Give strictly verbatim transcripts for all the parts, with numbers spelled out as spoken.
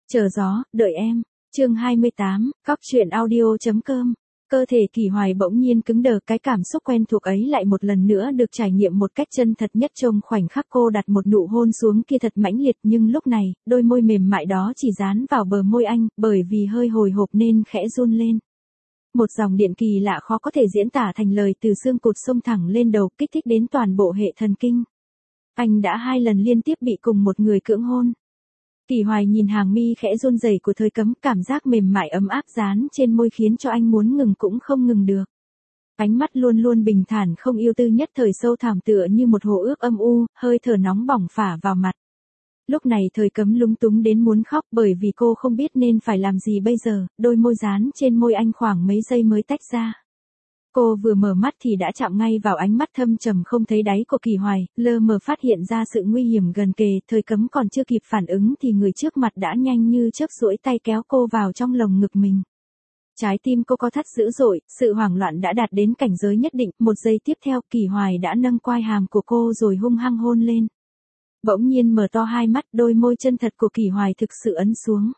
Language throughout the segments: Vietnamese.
Chờ gió, đợi em. Chương hai mươi tám, cóc truyện audio chấm com. Cơ thể Kỳ Hoài bỗng nhiên cứng đờ, cái cảm xúc quen thuộc ấy lại một lần nữa được trải nghiệm một cách chân thật nhất. Trong khoảnh khắc cô đặt một nụ hôn xuống kia thật mãnh liệt, nhưng lúc này, đôi môi mềm mại đó chỉ dán vào bờ môi anh, bởi vì hơi hồi hộp nên khẽ run lên. Một dòng điện kỳ lạ khó có thể diễn tả thành lời từ xương cụt xông thẳng lên đầu, kích thích đến toàn bộ hệ thần kinh. Anh đã hai lần liên tiếp bị cùng một người cưỡng hôn. Kỳ Hoài nhìn hàng mi khẽ run rẩy của Thời Cấm, cảm giác mềm mại ấm áp dán trên môi khiến cho anh muốn ngừng cũng không ngừng được. Ánh mắt luôn luôn bình thản không yêu tư nhất thời sâu thẳm tựa như một hồ ước âm u, hơi thở nóng bỏng phả vào mặt. Lúc này Thời Cấm lúng túng đến muốn khóc bởi vì cô không biết nên phải làm gì bây giờ, đôi môi dán trên môi anh khoảng mấy giây mới tách ra. Cô vừa mở mắt thì đã chạm ngay vào ánh mắt thâm trầm không thấy đáy của Kỳ Hoài, lơ mờ phát hiện ra sự nguy hiểm gần kề. Thời Cấm còn chưa kịp phản ứng thì người trước mặt đã nhanh như chớp duỗi tay kéo cô vào trong lồng ngực mình. Trái tim cô co thắt dữ dội, sự hoảng loạn đã đạt đến cảnh giới nhất định. Một giây tiếp theo Kỳ Hoài đã nâng quai hàm của cô rồi hung hăng hôn lên. Bỗng nhiên mở to hai mắt, đôi môi chân thật của Kỳ Hoài thực sự ấn xuống.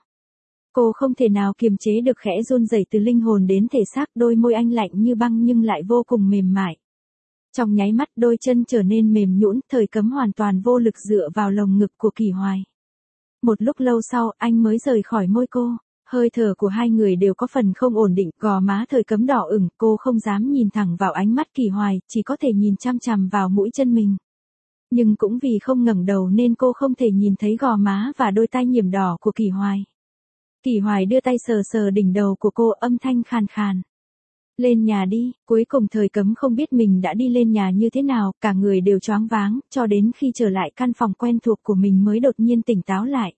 Cô không thể nào kiềm chế được khẽ run rẩy từ linh hồn đến thể xác, đôi môi anh lạnh như băng nhưng lại vô cùng mềm mại. Trong nháy mắt đôi chân trở nên mềm nhũn, Thời Cấm hoàn toàn vô lực dựa vào lồng ngực của Kỳ Hoài. Một lúc lâu sau anh mới rời khỏi môi cô, hơi thở của hai người đều có phần không ổn định, gò má Thời Cấm đỏ ửng, cô không dám nhìn thẳng vào ánh mắt Kỳ Hoài, chỉ có thể nhìn chăm chằm vào mũi chân mình. Nhưng cũng vì không ngẩng đầu nên cô không thể nhìn thấy gò má và đôi tai nhiễm đỏ của Kỳ Hoài. Kỳ Hoài đưa tay sờ sờ đỉnh đầu của cô, âm thanh khàn khàn. Lên nhà đi. Cuối cùng Thời Cấm không biết mình đã đi lên nhà như thế nào, cả người đều choáng váng, cho đến khi trở lại căn phòng quen thuộc của mình mới đột nhiên tỉnh táo lại.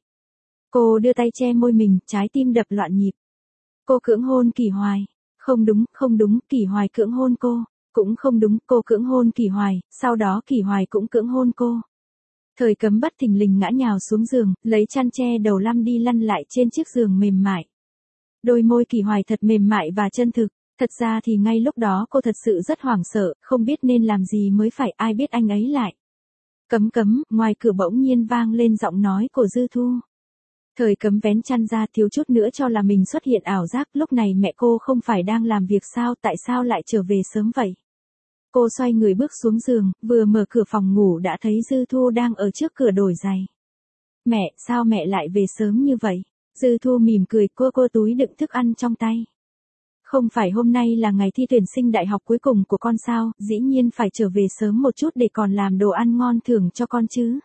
Cô đưa tay che môi mình, trái tim đập loạn nhịp. Cô cưỡng hôn Kỳ Hoài. Không đúng, không đúng, Kỳ Hoài cưỡng hôn cô. Cũng không đúng, cô cưỡng hôn Kỳ Hoài, sau đó Kỳ Hoài cũng cưỡng hôn cô. Thời Cấm bất thình lình ngã nhào xuống giường, lấy chăn che đầu lăn đi lăn lại trên chiếc giường mềm mại. Đôi môi Kỳ Hoài thật mềm mại và chân thực, thật ra thì ngay lúc đó cô thật sự rất hoảng sợ, không biết nên làm gì mới phải, ai biết anh ấy lại. Cấm Cấm, ngoài cửa bỗng nhiên vang lên giọng nói của Dư Thu. Thời Cấm vén chăn ra, thiếu chút nữa cho là mình xuất hiện ảo giác, lúc này mẹ cô không phải đang làm việc sao, tại sao lại trở về sớm vậy? Cô xoay người bước xuống giường, vừa mở cửa phòng ngủ đã thấy Dư Thu đang ở trước cửa đổi giày. Mẹ, sao mẹ lại về sớm như vậy? Dư Thu mỉm cười, cô cô túi đựng thức ăn trong tay. Không phải hôm nay là ngày thi tuyển sinh đại học cuối cùng của con sao, dĩ nhiên phải trở về sớm một chút để còn làm đồ ăn ngon thưởng cho con chứ.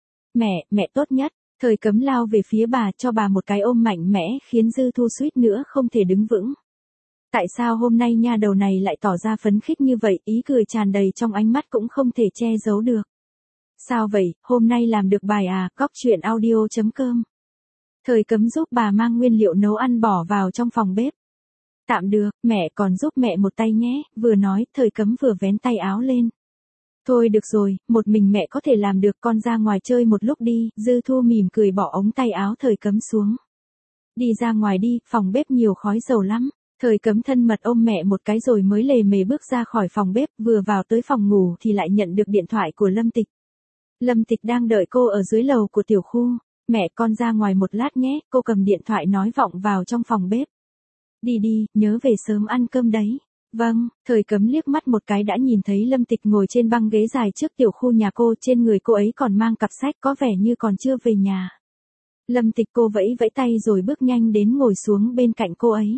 Mẹ, mẹ tốt nhất. Thời Cấm lao về phía bà, cho bà một cái ôm mạnh mẽ khiến Dư Thu suýt nữa không thể đứng vững. Tại sao hôm nay nha đầu này lại tỏ ra phấn khích như vậy, ý cười tràn đầy trong ánh mắt cũng không thể che giấu được. Sao vậy, hôm nay làm được bài à, cóc truyện audio chấm com. Thời Cấm giúp bà mang nguyên liệu nấu ăn bỏ vào trong phòng bếp. Tạm được, mẹ còn giúp mẹ một tay nhé, vừa nói, Thời Cấm vừa vén tay áo lên. Thôi được rồi, một mình mẹ có thể làm được, con ra ngoài chơi một lúc đi. Dư Thu mỉm cười bỏ ống tay áo Thời Cấm xuống. Đi ra ngoài đi, phòng bếp nhiều khói dầu lắm. Thời Cấm thân mật ôm mẹ một cái rồi mới lề mề bước ra khỏi phòng bếp, vừa vào tới phòng ngủ thì lại nhận được điện thoại của Lâm Tịch. Lâm Tịch đang đợi cô ở dưới lầu của tiểu khu. Mẹ, con ra ngoài một lát nhé, cô cầm điện thoại nói vọng vào trong phòng bếp. Đi đi, nhớ về sớm ăn cơm đấy. Vâng. Thời Cấm liếc mắt một cái đã nhìn thấy Lâm Tịch ngồi trên băng ghế dài trước tiểu khu nhà cô, trên người cô ấy còn mang cặp sách, có vẻ như còn chưa về nhà. Lâm Tịch cô vẫy vẫy tay rồi bước nhanh đến ngồi xuống bên cạnh cô ấy.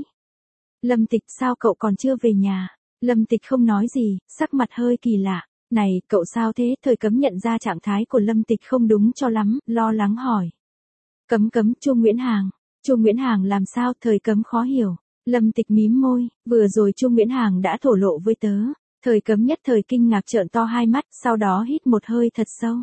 Lâm Tịch, sao cậu còn chưa về nhà? Lâm Tịch không nói gì, sắc mặt hơi kỳ lạ. Này, cậu sao thế? Thời Cấm nhận ra trạng thái của Lâm Tịch không đúng cho lắm, lo lắng hỏi. Cấm Cấm, Chu Nguyễn Hàng. Chu Nguyễn Hàng làm sao? Thời Cấm khó hiểu. Lâm Tịch mím môi, vừa rồi Chu Nguyễn Hàng đã thổ lộ với tớ. Thời Cấm nhất thời kinh ngạc trợn to hai mắt, sau đó hít một hơi thật sâu.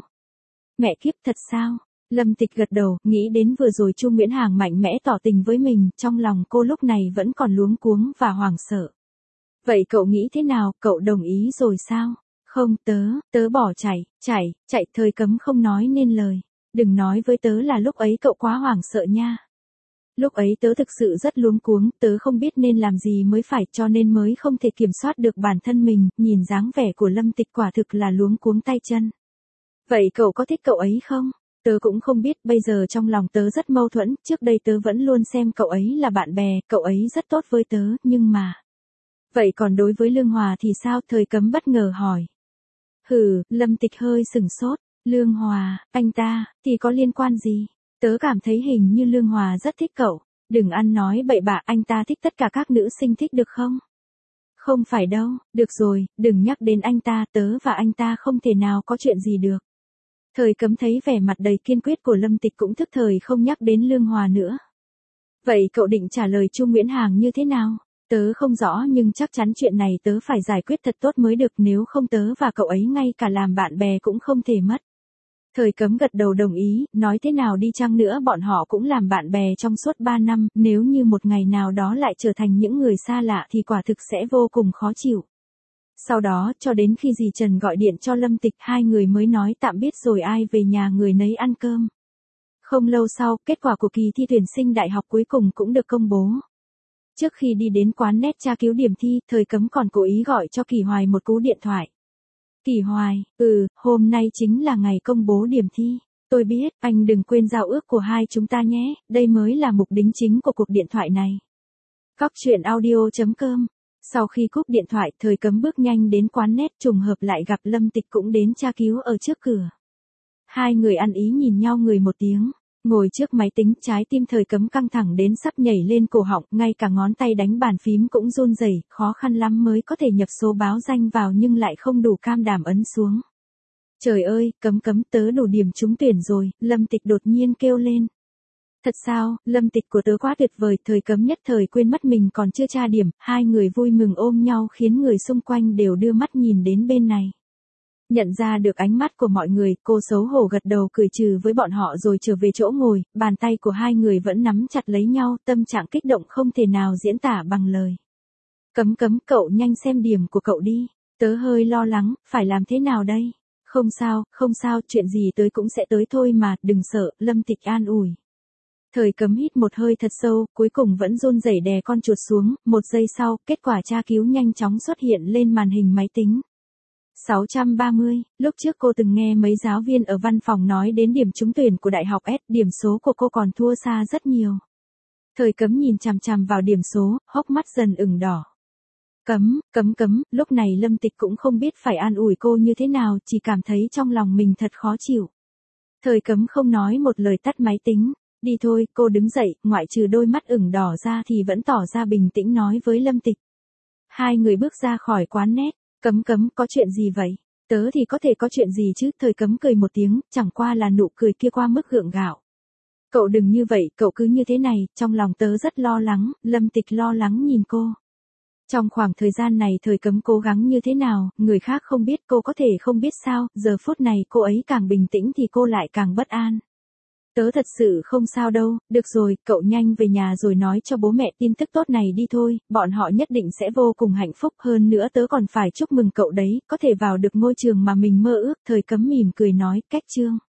Mẹ kiếp, thật sao? Lâm Tịch gật đầu, nghĩ đến vừa rồi Chu Nguyễn Hàng mạnh mẽ tỏ tình với mình, trong lòng cô lúc này vẫn còn luống cuống và hoảng sợ. Vậy cậu nghĩ thế nào, cậu đồng ý rồi sao? Không, tớ, tớ bỏ chạy, chạy, chạy. Thời Cấm không nói nên lời. Đừng nói với tớ là lúc ấy cậu quá hoảng sợ nha. Lúc ấy tớ thực sự rất luống cuống, tớ không biết nên làm gì mới phải, cho nên mới không thể kiểm soát được bản thân mình. Nhìn dáng vẻ của Lâm Tịch quả thực là luống cuống tay chân. Vậy cậu có thích cậu ấy không? Tớ cũng không biết, bây giờ trong lòng tớ rất mâu thuẫn, trước đây tớ vẫn luôn xem cậu ấy là bạn bè, cậu ấy rất tốt với tớ, nhưng mà... Vậy còn đối với Lương Hòa thì sao? Thời Cấm bất ngờ hỏi. Hừ, Lâm Tịch hơi sửng sốt, Lương Hòa, anh ta, thì có liên quan gì? Tớ cảm thấy hình như Lương Hòa rất thích cậu, đừng ăn nói bậy bạ, anh ta thích tất cả các nữ sinh thích được không? Không phải đâu, được rồi, đừng nhắc đến anh ta, tớ và anh ta không thể nào có chuyện gì được. Thời Cấm thấy vẻ mặt đầy kiên quyết của Lâm Tịch cũng thức thời không nhắc đến Lương Hòa nữa. Vậy cậu định trả lời Chu Nguyễn Hàng như thế nào? Tớ không rõ nhưng chắc chắn chuyện này tớ phải giải quyết thật tốt mới được, nếu không tớ và cậu ấy ngay cả làm bạn bè cũng không thể mất. Thời Cấm gật đầu đồng ý, nói thế nào đi chăng nữa bọn họ cũng làm bạn bè trong suốt ba năm, nếu như một ngày nào đó lại trở thành những người xa lạ thì quả thực sẽ vô cùng khó chịu. Sau đó, cho đến khi dì Trần gọi điện cho Lâm Tịch, hai người mới nói tạm biệt rồi ai về nhà người nấy ăn cơm. Không lâu sau, kết quả của kỳ thi tuyển sinh đại học cuối cùng cũng được công bố. Trước khi đi đến quán net tra cứu điểm thi, Thời Cấm còn cố ý gọi cho Kỳ Hoài một cú điện thoại. Kỳ Hoài, ừ, hôm nay chính là ngày công bố điểm thi. Tôi biết, anh đừng quên giao ước của hai chúng ta nhé, đây mới là mục đích chính của cuộc điện thoại này. Cóc truyện audio chấm com. Sau khi cúp điện thoại, Thời Cấm bước nhanh đến quán net, trùng hợp lại gặp Lâm Tịch cũng đến tra cứu ở trước cửa. Hai người ăn ý nhìn nhau người một tiếng. Ngồi trước máy tính, trái tim Thời Cấm căng thẳng đến sắp nhảy lên cổ họng, ngay cả ngón tay đánh bàn phím cũng run rẩy, khó khăn lắm mới có thể nhập số báo danh vào nhưng lại không đủ cam đảm ấn xuống. Trời ơi, Cấm Cấm, tớ đủ điểm trúng tuyển rồi, Lâm Tịch đột nhiên kêu lên. Thật sao, Lâm Tịch của tớ quá tuyệt vời, Thời Cấm nhất thời quên mất mình còn chưa tra điểm, hai người vui mừng ôm nhau khiến người xung quanh đều đưa mắt nhìn đến bên này. Nhận ra được ánh mắt của mọi người, cô xấu hổ gật đầu cười trừ với bọn họ rồi trở về chỗ ngồi, bàn tay của hai người vẫn nắm chặt lấy nhau, tâm trạng kích động không thể nào diễn tả bằng lời. Cấm Cấm, cậu nhanh xem điểm của cậu đi, tớ hơi lo lắng, phải làm thế nào đây? Không sao, không sao, chuyện gì tới cũng sẽ tới thôi mà, đừng sợ, Lâm Tịch an ủi. Thời Cấm hít một hơi thật sâu, cuối cùng vẫn run rẩy đè con chuột xuống, một giây sau, kết quả tra cứu nhanh chóng xuất hiện lên màn hình máy tính. sáu trăm ba mươi, lúc trước cô từng nghe mấy giáo viên ở văn phòng nói đến điểm trúng tuyển của Đại học S, điểm số của cô còn thua xa rất nhiều. Thời Cấm nhìn chằm chằm vào điểm số, hốc mắt dần ửng đỏ. Cấm, Cấm Cấm, lúc này Lâm Tịch cũng không biết phải an ủi cô như thế nào, chỉ cảm thấy trong lòng mình thật khó chịu. Thời Cấm không nói một lời tắt máy tính. Đi thôi, cô đứng dậy, ngoại trừ đôi mắt ửng đỏ ra thì vẫn tỏ ra bình tĩnh nói với Lâm Tịch. Hai người bước ra khỏi quán net. Cấm Cấm, có chuyện gì vậy? Tớ thì có thể có chuyện gì chứ? Thời Cấm cười một tiếng, chẳng qua là nụ cười kia qua mức gượng gạo. Cậu đừng như vậy, cậu cứ như thế này, trong lòng tớ rất lo lắng, Lâm Tịch lo lắng nhìn cô. Trong khoảng thời gian này Thời Cấm cố gắng như thế nào, người khác không biết, cô có thể không biết sao, giờ phút này cô ấy càng bình tĩnh thì cô lại càng bất an. Tớ thật sự không sao đâu, được rồi, cậu nhanh về nhà rồi nói cho bố mẹ tin tức tốt này đi thôi, bọn họ nhất định sẽ vô cùng hạnh phúc, hơn nữa tớ còn phải chúc mừng cậu đấy, có thể vào được ngôi trường mà mình mơ ước. Thời Cấm mỉm cười nói, cách chương.